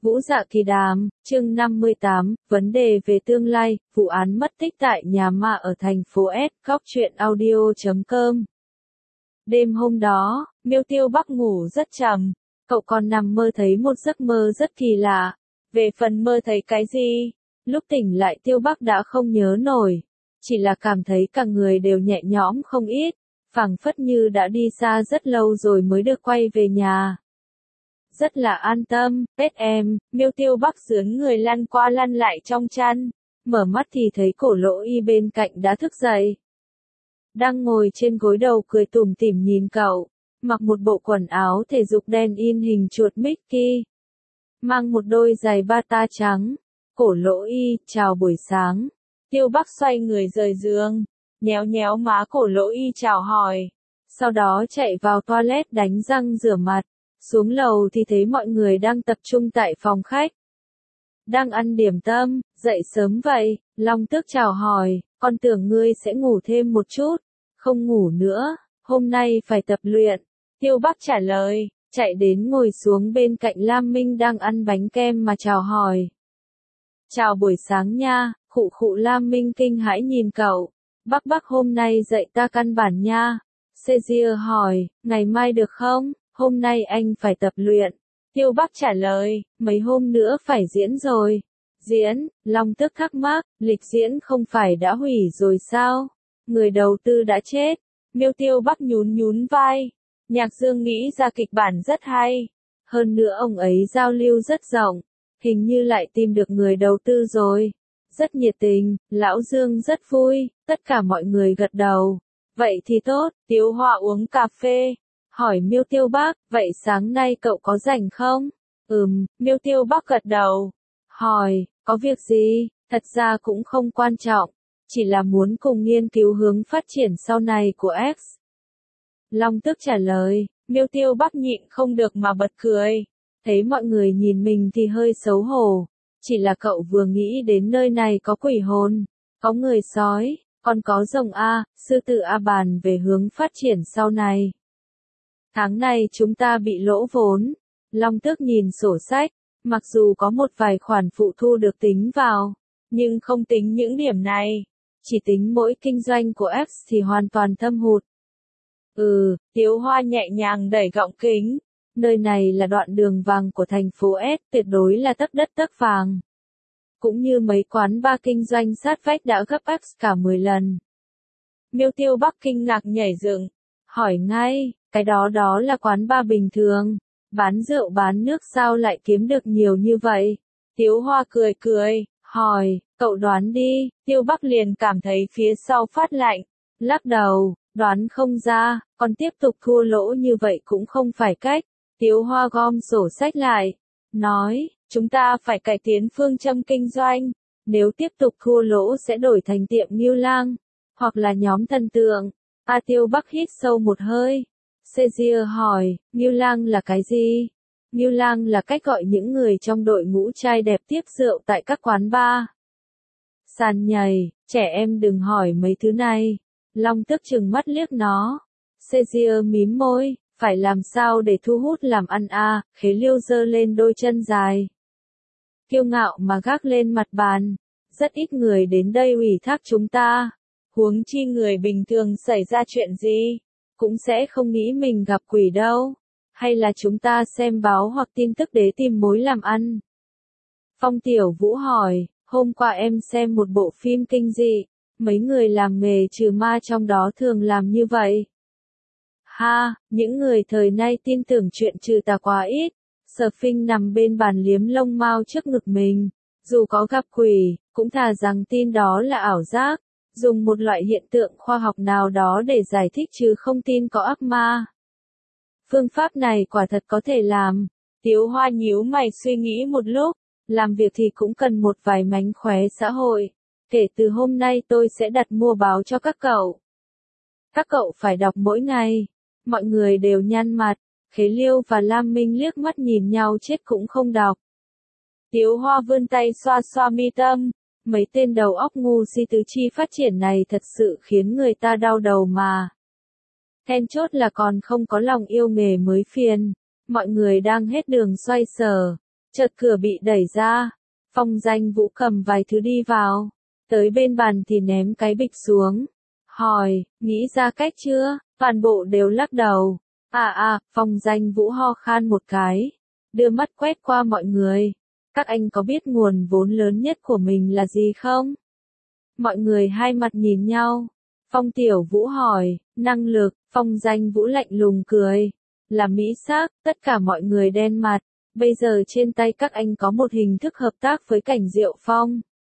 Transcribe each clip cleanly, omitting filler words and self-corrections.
Vũ Dạ Kỳ Đàm, chương 58, vấn đề về tương lai, vụ án mất tích tại nhà ma ở thành phố S, góc truyện audio.com. Đêm hôm đó, Miêu Tiêu Bắc ngủ rất trầm, cậu còn nằm mơ thấy một giấc mơ rất kỳ lạ. Về phần mơ thấy cái gì? Lúc tỉnh lại Tiêu Bắc đã không nhớ nổi, chỉ là cảm thấy cả người đều nhẹ nhõm không ít, phảng phất như đã đi xa rất lâu rồi mới được quay về nhà. Rất là an tâm, Tết em, Miêu Tiêu Bắc sướng người lăn qua lăn lại trong chăn, mở mắt thì thấy Cổ Lỗ Y bên cạnh đã thức dậy. Đang ngồi trên gối đầu cười tủm tỉm nhìn cậu, mặc một bộ quần áo thể dục đen in hình chuột Mickey, mang một đôi giày bata trắng. Cổ Lỗ Y, chào buổi sáng. Tiêu Bắc xoay người rời giường, nhéo nhéo má Cổ Lỗ Y chào hỏi, sau đó chạy vào toilet đánh răng rửa mặt. Xuống lầu thì thấy mọi người đang tập trung tại phòng khách. Đang ăn điểm tâm, dậy sớm vậy, Long Tước chào hỏi, con tưởng ngươi sẽ ngủ thêm một chút. Không ngủ nữa, hôm nay phải tập luyện. Tiêu Bắc trả lời, chạy đến ngồi xuống bên cạnh Lam Minh đang ăn bánh kem mà chào hỏi. Chào buổi sáng nha, khụ khụ. Lam Minh kinh hãi nhìn cậu. Bắc hôm nay dạy ta căn bản nha. Caesar hỏi, ngày mai được không? Hôm nay anh phải tập luyện. Tiêu Bắc trả lời, mấy hôm nữa phải diễn rồi. Diễn, Long Tước thắc mắc, lịch diễn không phải đã hủy rồi sao? Người đầu tư đã chết. Tiêu Bắc nhún vai. Nhạc Dương nghĩ ra kịch bản rất hay. Hơn nữa ông ấy giao lưu rất rộng. Hình như lại tìm được người đầu tư rồi. Rất nhiệt tình, Lão Dương rất vui, tất cả mọi người gật đầu. Vậy thì tốt, Tiếu Hoa uống cà phê. Hỏi Tiêu Bắc, vậy sáng nay cậu có rảnh không? Tiêu Bắc gật đầu. Hỏi, có việc gì? Thật ra cũng không quan trọng, chỉ là muốn cùng nghiên cứu hướng phát triển sau này của X. Long Tước trả lời, Tiêu Bắc nhịn không được mà bật cười. Thấy mọi người nhìn mình thì hơi xấu hổ. Chỉ là cậu vừa nghĩ đến nơi này có quỷ hồn, có người sói, còn có rồng A, sư tử A bàn về hướng phát triển sau này. Tháng này chúng ta bị lỗ vốn. Long Tước nhìn sổ sách, mặc dù có một vài khoản phụ thu được tính vào, nhưng không tính những điểm này, chỉ tính mỗi kinh doanh của X thì hoàn toàn thâm hụt. Tiếu Hoa nhẹ nhàng đẩy gọng kính. Nơi này là đoạn đường vàng của thành phố S, tuyệt đối là tấc đất tấc vàng. Cũng như mấy quán bar kinh doanh sát vách đã gấp X cả 10 lần. Tiêu Bắc kinh ngạc nhảy dựng, hỏi ngay, cái đó là quán bar bình thường, bán rượu bán nước sao lại kiếm được nhiều như vậy? Tiếu Hoa cười, hỏi, cậu đoán đi. Tiêu Bắc liền cảm thấy phía sau phát lạnh, lắc đầu, đoán không ra, còn tiếp tục thua lỗ như vậy cũng không phải cách. Tiếu Hoa gom sổ sách lại, nói, chúng ta phải cải tiến phương châm kinh doanh, nếu tiếp tục thua lỗ sẽ đổi thành tiệm Ngưu Lang, hoặc là nhóm thần tượng. Tiêu Bắc hít sâu một hơi. Caesar hỏi, Ngưu Lang là cái gì? Ngưu Lang là cách gọi những người trong đội ngũ trai đẹp tiếp rượu tại các quán bar, sàn nhảy. Trẻ em đừng hỏi mấy thứ này. Long Tước trừng mắt liếc nó. Caesar mím môi, phải làm sao để thu hút làm ăn a? Khế Liêu giơ lên đôi chân dài, kiêu ngạo mà gác lên mặt bàn. Rất ít người đến đây ủy thác chúng ta. Huống chi người bình thường xảy ra chuyện gì, cũng sẽ không nghĩ mình gặp quỷ đâu. Hay là chúng ta xem báo hoặc tin tức để tìm mối làm ăn? Phong Tiểu Vũ hỏi, hôm qua em xem một bộ phim kinh dị, mấy người làm nghề trừ ma trong đó thường làm như vậy. Những người thời nay tin tưởng chuyện trừ tà quá ít. Sở Phinh nằm bên bàn liếm lông mao trước ngực mình. Dù có gặp quỷ, cũng thà rằng tin đó là ảo giác. Dùng một loại hiện tượng khoa học nào đó để giải thích chứ không tin có ác ma. Phương pháp này quả thật có thể làm. Tiếu Hoa nhíu mày suy nghĩ một lúc. Làm việc thì cũng cần một vài mánh khóe xã hội. Kể từ hôm nay tôi sẽ đặt mua báo cho các cậu. Các cậu phải đọc mỗi ngày. Mọi người đều nhăn mặt. Khế Liêu và Lam Minh liếc mắt nhìn nhau chết cũng không đọc. Tiếu Hoa vươn tay xoa xoa mi tâm. Mấy tên đầu óc ngu si tứ chi phát triển này thật sự khiến người ta đau đầu mà. Then chốt là còn không có lòng yêu nghề mới phiền. Mọi người đang hết đường xoay sở. Chợt cửa bị đẩy ra. Phong Danh Vũ cầm vài thứ đi vào. Tới bên bàn thì ném cái bịch xuống. Hỏi, nghĩ ra cách chưa? Toàn bộ đều lắc đầu. Phong Danh Vũ ho khan một cái. Đưa mắt quét qua mọi người. Các anh có biết nguồn vốn lớn nhất của mình là gì không? Mọi người hai mặt nhìn nhau. Phong Tiểu Vũ hỏi, năng lực. Phong Danh Vũ lạnh lùng cười. Là mỹ sắc, tất cả mọi người đen mặt. Bây giờ trên tay các anh có một hình thức hợp tác với Cảnh Diệu Phong.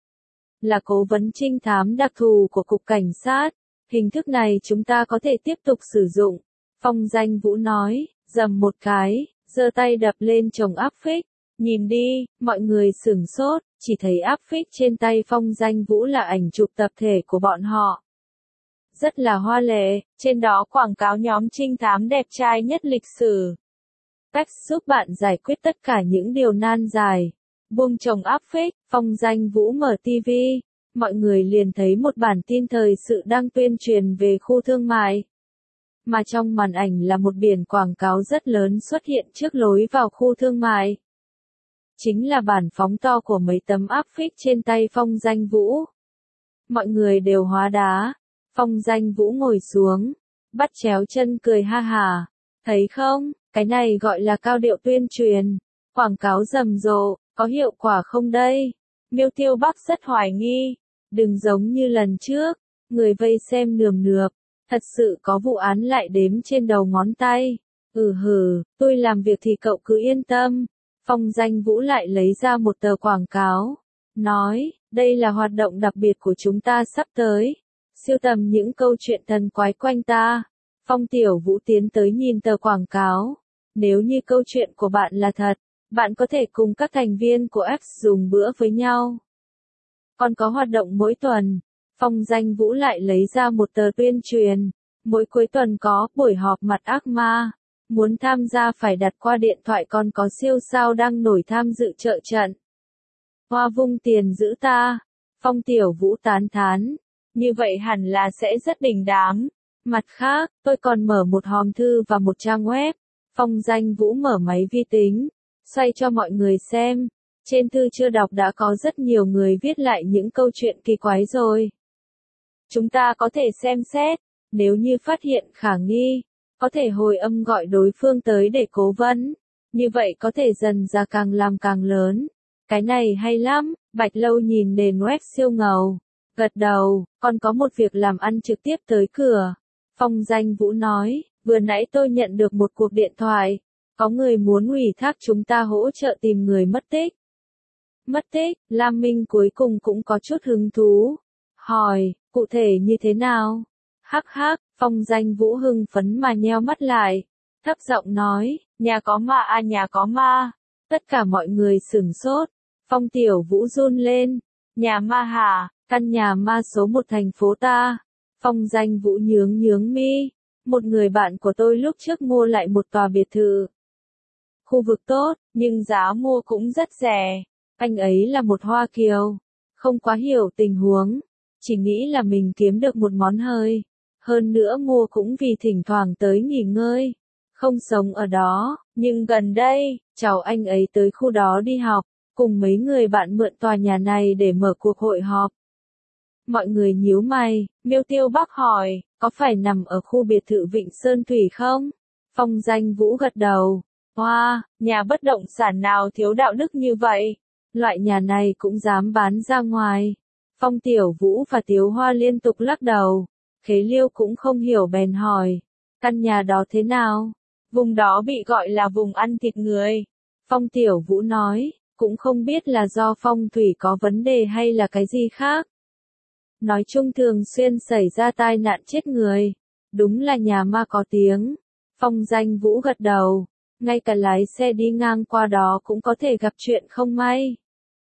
Là cố vấn trinh thám đặc thù của Cục Cảnh sát. Hình thức này chúng ta có thể tiếp tục sử dụng. Phong Danh Vũ nói, dầm một cái, giơ tay đập lên chồng áp phích. Nhìn đi, mọi người sửng sốt, chỉ thấy áp phích trên tay Phong Danh Vũ là ảnh chụp tập thể của bọn họ. Rất là hoa lệ, trên đó quảng cáo nhóm trinh thám đẹp trai nhất lịch sử. Cách giúp bạn giải quyết tất cả những điều nan giải. Buông chồng áp phích, Phong Danh Vũ mở TV. Mọi người liền thấy một bản tin thời sự đang tuyên truyền về khu thương mại. Mà trong màn ảnh là một biển quảng cáo rất lớn xuất hiện trước lối vào khu thương mại. Chính là bản phóng to của mấy tấm áp phích trên tay Phong Danh Vũ. Mọi người đều hóa đá. Phong Danh Vũ ngồi xuống, bắt chéo chân cười ha hả. Thấy không, cái này gọi là cao điệu tuyên truyền. Quảng cáo rầm rộ, có hiệu quả không đây? Miêu Tiêu Bắc rất hoài nghi. Đừng giống như lần trước, người vây xem nườm nượp. Thật sự có vụ án lại đếm trên đầu ngón tay. Tôi làm việc thì cậu cứ yên tâm. Phong Danh Vũ lại lấy ra một tờ quảng cáo. Nói, đây là hoạt động đặc biệt của chúng ta sắp tới. Sưu tầm những câu chuyện thần quái quanh ta. Phong Tiểu Vũ tiến tới nhìn tờ quảng cáo. Nếu như câu chuyện của bạn là thật, bạn có thể cùng các thành viên của X dùng bữa với nhau. Còn có hoạt động mỗi tuần. Phong Danh Vũ lại lấy ra một tờ tuyên truyền. Mỗi cuối tuần có buổi họp mặt ác ma. Muốn tham gia phải đặt qua điện thoại, còn có siêu sao đang nổi tham dự trợ trận. Hoa vung tiền giữ ta. Phong Tiểu Vũ tán thán. Như vậy hẳn là sẽ rất đình đám. Mặt khác, tôi còn mở một hòm thư và một trang web. Phong Danh Vũ mở máy vi tính, xoay cho mọi người xem. Trên thư chưa đọc đã có rất nhiều người viết lại những câu chuyện kỳ quái rồi. Chúng ta có thể xem xét, nếu như phát hiện khả nghi, có thể hồi âm gọi đối phương tới để cố vấn. Như vậy có thể dần ra càng làm càng lớn. Cái này hay lắm. Bạch Lâu nhìn nền web siêu ngầu. Gật đầu, còn có một việc làm ăn trực tiếp tới cửa. Phong Danh Vũ nói, vừa nãy tôi nhận được một cuộc điện thoại. Có người muốn ủy thác chúng ta hỗ trợ tìm người mất tích. Mất tích, Lam Minh cuối cùng cũng có chút hứng thú. Hỏi, cụ thể như thế nào? Hắc hắc, Phong Danh Vũ hưng phấn mà nheo mắt lại. Thấp giọng nói, nhà có ma à, nhà có ma. Tất cả mọi người sửng sốt. Phong Tiểu Vũ run lên. Nhà ma hả? Căn nhà ma số 1 thành phố ta. Phong Danh Vũ nhướng mi. Một người bạn của tôi lúc trước mua lại một tòa biệt thự. Khu vực tốt, nhưng giá mua cũng rất rẻ. Anh ấy là một Hoa Kiều. Không quá hiểu tình huống. Chỉ nghĩ là mình kiếm được một món hời. Hơn nữa mua cũng vì thỉnh thoảng tới nghỉ ngơi. Không sống ở đó, nhưng gần đây, cháu anh ấy tới khu đó đi học. Cùng mấy người bạn mượn tòa nhà này để mở cuộc hội họp. Mọi người nhíu mày, Miêu Tiêu Bắc hỏi, có phải nằm ở khu biệt thự Vịnh Sơn Thủy không? Phong Danh Vũ gật đầu. Hoa, nhà bất động sản nào thiếu đạo đức như vậy? Loại nhà này cũng dám bán ra ngoài. Phong Tiểu Vũ và Tiếu Hoa liên tục lắc đầu. Khế Liêu cũng không hiểu bèn hỏi. Căn nhà đó thế nào? Vùng đó bị gọi là vùng ăn thịt người. Phong Tiểu Vũ nói, cũng không biết là do phong thủy có vấn đề hay là cái gì khác. Nói chung thường xuyên xảy ra tai nạn chết người. Đúng là nhà ma có tiếng. Phong Danh Vũ gật đầu. Ngay cả lái xe đi ngang qua đó cũng có thể gặp chuyện không may.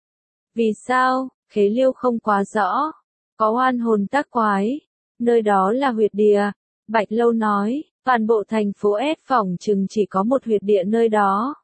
Vì sao? Khế Liêu không quá rõ. Có oan hồn tác quái. Nơi đó là huyệt địa. Bạch Lâu nói, toàn bộ thành phố S phỏng chừng chỉ có một huyệt địa nơi đó.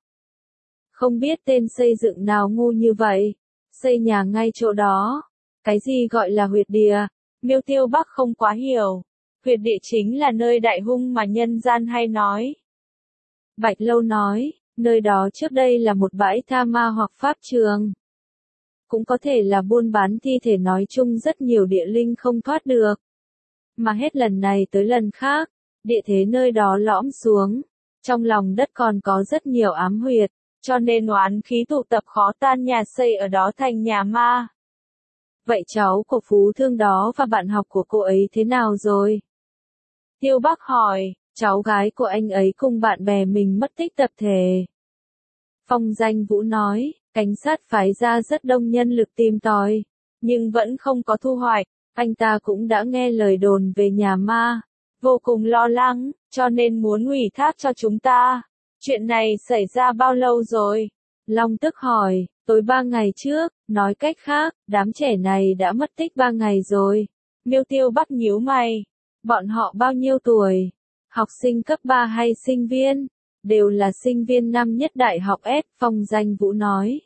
Không biết tên xây dựng nào ngu như vậy. Xây nhà ngay chỗ đó. Cái gì gọi là huyệt địa? Miêu Tiêu Bắc không quá hiểu. Huyệt địa chính là nơi đại hung mà nhân gian hay nói. Bạch Lâu nói, Nơi đó trước đây là một bãi tha ma hoặc pháp trường. Cũng có thể là buôn bán thi thể, nói chung rất nhiều địa linh không thoát được. Mà hết lần này tới lần khác, địa thế nơi đó lõm xuống. Trong lòng đất còn có rất nhiều ám huyệt, cho nên oán khí tụ tập khó tan, nhà xây ở đó thành nhà ma. Vậy cháu của phú thương đó và bạn học của cô ấy thế nào rồi? Tiêu Bắc hỏi, cháu gái của anh ấy cùng bạn bè mình mất tích tập thể. Phong Danh Vũ nói, cảnh sát phái ra rất đông nhân lực tìm tòi, nhưng vẫn không có thu hoạch. Anh ta cũng đã nghe lời đồn về nhà ma, vô cùng lo lắng, cho nên muốn ủy thác cho chúng ta. Chuyện này xảy ra bao lâu rồi? Long Tức hỏi, tối 3 ngày trước, nói cách khác, đám trẻ này đã mất tích 3 ngày rồi. Miêu Tiêu Bắc nhíu mày, bọn họ bao nhiêu tuổi? Học sinh cấp 3 hay sinh viên? Đều là sinh viên năm nhất đại học S, Phong Danh Vũ nói.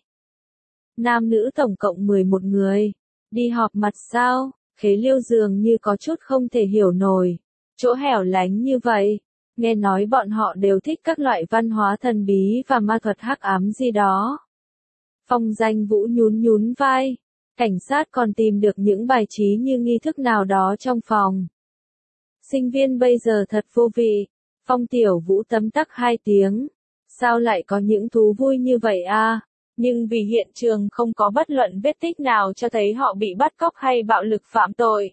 Nam nữ tổng cộng 11 người. Đi họp mặt sao? Khế Liêu dường như có chút không thể hiểu nổi. Chỗ hẻo lánh như vậy. Nghe nói bọn họ đều thích các loại văn hóa thần bí và ma thuật hắc ám gì đó. Phong Danh Vũ nhún nhún vai. Cảnh sát còn tìm được những bài trí như nghi thức nào đó trong phòng. Sinh viên bây giờ thật vô vị. Phong Tiểu Vũ tấm tắc 2 tiếng. Sao lại có những thú vui như vậy a? Nhưng vì hiện trường không có bất luận vết tích nào cho thấy họ bị bắt cóc hay bạo lực phạm tội.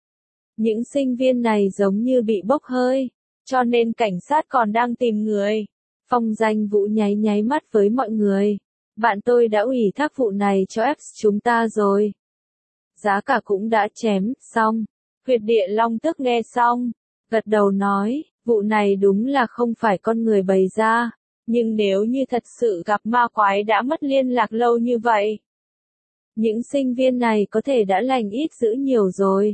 Những sinh viên này giống như bị bốc hơi, cho nên cảnh sát còn đang tìm người. Phong Danh Vũ nháy nháy mắt với mọi người. Bạn tôi đã ủy thác vụ này cho X chúng ta rồi. Giá cả cũng đã chém xong. Huyệt Địa Long Tức nghe xong, gật đầu nói, vụ này đúng là không phải con người bày ra. Nhưng nếu như thật sự gặp ma quái đã mất liên lạc lâu như vậy, những sinh viên này có thể đã lành ít dữ nhiều rồi.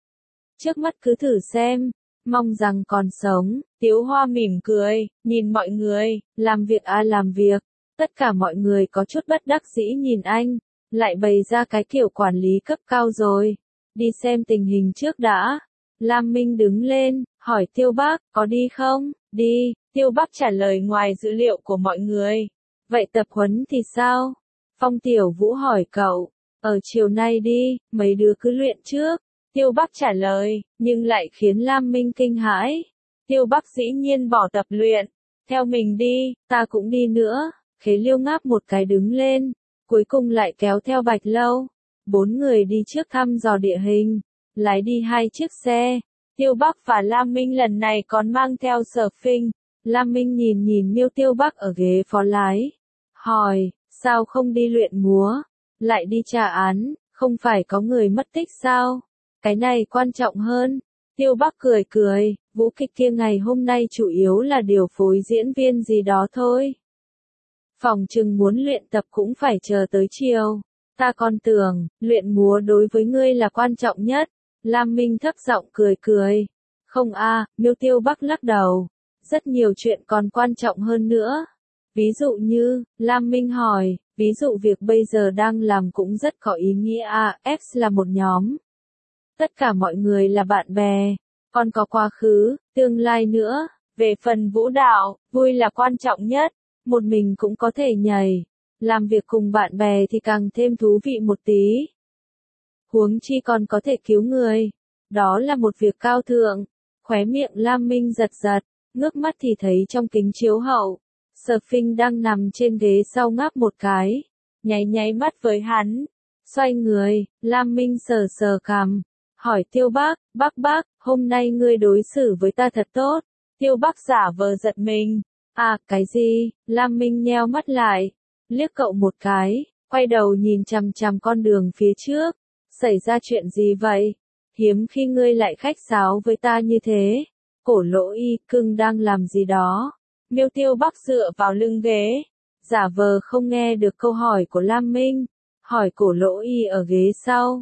Trước mắt cứ thử xem, mong rằng còn sống. Tiếu Hoa mỉm cười, nhìn mọi người, làm việc làm việc. Tất cả mọi người có chút bất đắc dĩ nhìn anh, lại bày ra cái kiểu quản lý cấp cao rồi. Đi xem tình hình trước đã. Lam Minh đứng lên, hỏi Tiêu Bắc, có đi không? Đi. Tiêu Bắc trả lời ngoài dữ liệu của mọi người. Vậy tập huấn thì sao? Phong Tiểu Vũ hỏi cậu. Ở chiều nay đi, mấy đứa cứ luyện trước. Tiêu Bắc trả lời, nhưng lại khiến Lam Minh kinh hãi. Tiêu Bắc dĩ nhiên bỏ tập luyện. Theo mình đi, ta cũng đi nữa. Khế Liêu ngáp một cái đứng lên. Cuối cùng lại kéo theo Bạch Lâu. 4 người đi trước thăm dò địa hình. Lái đi 2 chiếc xe. Tiêu Bắc và Lam Minh lần này còn mang theo Sở Phinh. Lam Minh nhìn Miêu Tiêu Bắc ở ghế phó lái. Hỏi, sao không đi luyện múa? Lại đi trả án, không phải có người mất tích sao? Cái này quan trọng hơn. Tiêu Bắc cười cười, vũ kịch kia ngày hôm nay chủ yếu là điều phối diễn viên gì đó thôi. Phòng chừng muốn luyện tập cũng phải chờ tới chiều. Ta còn tưởng, luyện múa đối với ngươi là quan trọng nhất. Lam Minh thấp giọng cười cười. Không Miêu Tiêu Bắc lắc đầu. Rất nhiều chuyện còn quan trọng hơn nữa. Ví dụ như, Lam Minh hỏi, ví dụ việc bây giờ đang làm cũng rất có ý nghĩa X là một nhóm. Tất cả mọi người là bạn bè, còn có quá khứ, tương lai nữa. Về phần vũ đạo, vui là quan trọng nhất, một mình cũng có thể nhảy. Làm việc cùng bạn bè thì càng thêm thú vị một tí. Huống chi còn có thể cứu người. Đó là một việc cao thượng. Khóe miệng Lam Minh giật giật, ngước mắt thì thấy trong kính chiếu hậu. Sở Phinh đang nằm trên ghế sau ngáp một cái. Nháy nháy mắt với hắn. Xoay người, Lam Minh sờ sờ cằm. Hỏi Tiêu Bắc, Bắc, hôm nay ngươi đối xử với ta thật tốt. Tiêu Bắc giả vờ giật mình. Cái gì? Lam Minh nheo mắt lại. Liếc cậu một cái, quay đầu nhìn chằm chằm con đường phía trước. Xảy ra chuyện gì vậy? Hiếm khi ngươi lại khách sáo với ta như thế. Cổ Lỗ Y Cưng đang làm gì đó? Miêu Tiêu Bắc dựa vào lưng ghế, giả vờ không nghe được câu hỏi của Lam Minh. Hỏi Cổ Lỗ Y ở ghế sau.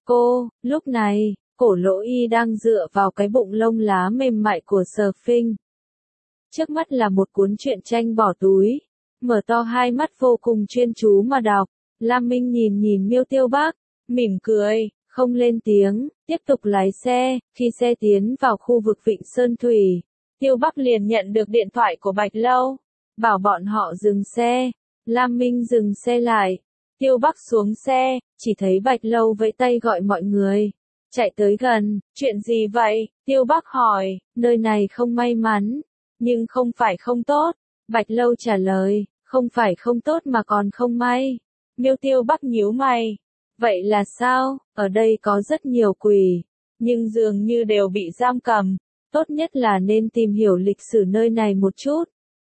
Lúc này, Cổ Lỗ Y đang dựa vào cái bụng lông lá mềm mại của Sở Phinh. Trước mắt là một cuốn truyện tranh bỏ túi. Mở to hai mắt vô cùng chuyên chú mà đọc. Lam Minh nhìn Miêu Tiêu Bắc, mỉm cười, không lên tiếng, tiếp tục lái xe. Khi xe tiến vào khu vực Vịnh Sơn Thủy, Tiêu Bắc liền nhận được điện thoại của Bạch Lâu. bảo bọn họ dừng xe. Lam Minh dừng xe lại. Tiêu Bắc xuống xe, chỉ thấy Bạch Lâu vẫy tay gọi mọi người. Chạy tới gần, chuyện gì vậy? Tiêu Bắc hỏi, nơi này không may mắn, nhưng không phải không tốt. Bạch Lâu trả lời, không phải không tốt mà còn không may. Tiêu Bắc nhíu mày. Vậy là sao? Ở đây có rất nhiều quỷ, nhưng dường như đều bị giam cầm. Tốt nhất là nên tìm hiểu lịch sử nơi này một chút.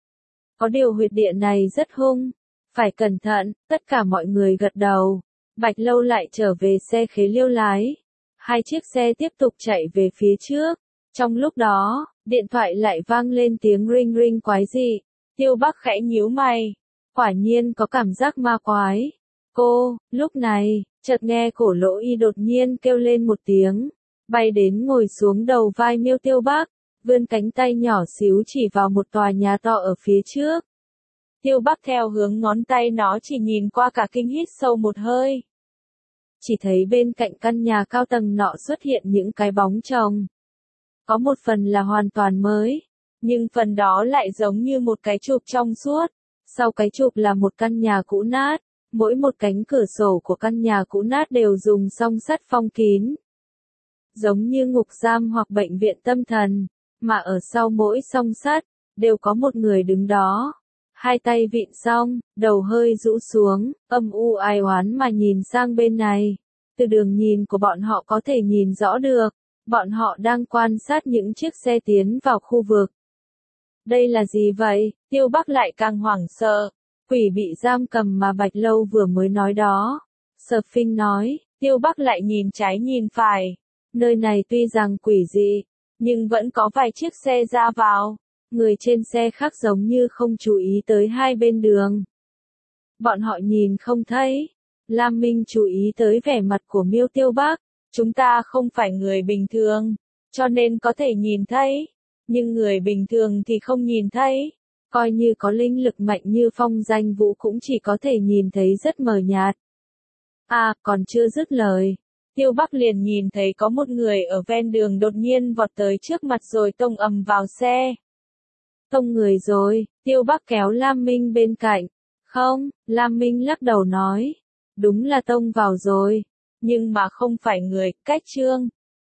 Có điều huyệt địa này rất hung. Phải cẩn thận, tất cả mọi người gật đầu. Bạch Lâu lại trở về xe Khế Liêu lái. Hai chiếc xe tiếp tục chạy về phía trước. Trong lúc đó, điện thoại lại vang lên tiếng ring ring quái dị. Tiêu Bắc khẽ nhíu mày. Quả nhiên có cảm giác ma quái. Lúc này, chợt nghe Cổ Lỗ Y đột nhiên kêu lên một tiếng. Bay đến ngồi xuống đầu vai Tiêu Bắc. Vươn cánh tay nhỏ xíu chỉ vào một tòa nhà to ở phía trước. Tiêu Bắc theo hướng ngón tay nó chỉ nhìn qua cả kinh hít sâu một hơi. Chỉ thấy bên cạnh căn nhà cao tầng nọ xuất hiện những cái bóng chồng. Có một phần là hoàn toàn mới, nhưng phần đó lại giống như một cái chụp trong suốt. Sau cái chụp là một căn nhà cũ nát, mỗi một cánh cửa sổ của căn nhà cũ nát đều dùng song sắt phong kín. Giống như ngục giam hoặc bệnh viện tâm thần, mà ở sau mỗi song sắt, đều có một người đứng đó. Hai tay vịn song, đầu hơi rũ xuống, âm u ai oán mà nhìn sang bên này. Từ đường nhìn của bọn họ có thể nhìn rõ được, bọn họ đang quan sát những chiếc xe tiến vào khu vực. Đây là gì vậy? Tiêu Bắc lại càng hoảng sợ. Quỷ bị giam cầm mà Bạch Lâu vừa mới nói đó. Sở Phinh nói, Tiêu Bắc lại nhìn trái nhìn phải. Nơi này tuy rằng quỷ dị, nhưng vẫn có vài chiếc xe ra vào. Người trên xe khác giống như không chú ý tới hai bên đường. Bọn họ nhìn không thấy. Lam Minh chú ý tới vẻ mặt của Tiêu Bắc. Chúng ta không phải người bình thường, cho nên có thể nhìn thấy. Nhưng người bình thường thì không nhìn thấy. Coi như có linh lực mạnh như Phong Danh Vũ cũng chỉ có thể nhìn thấy rất mờ nhạt. Còn chưa dứt lời. Tiêu Bắc liền nhìn thấy có một người ở ven đường đột nhiên vọt tới trước mặt rồi tông ầm vào xe. Tông người rồi, Tiêu Bắc kéo Lam Minh bên cạnh. Không, Lam Minh lắc đầu nói. Đúng là tông vào rồi. Nhưng mà không phải người, cách Trương.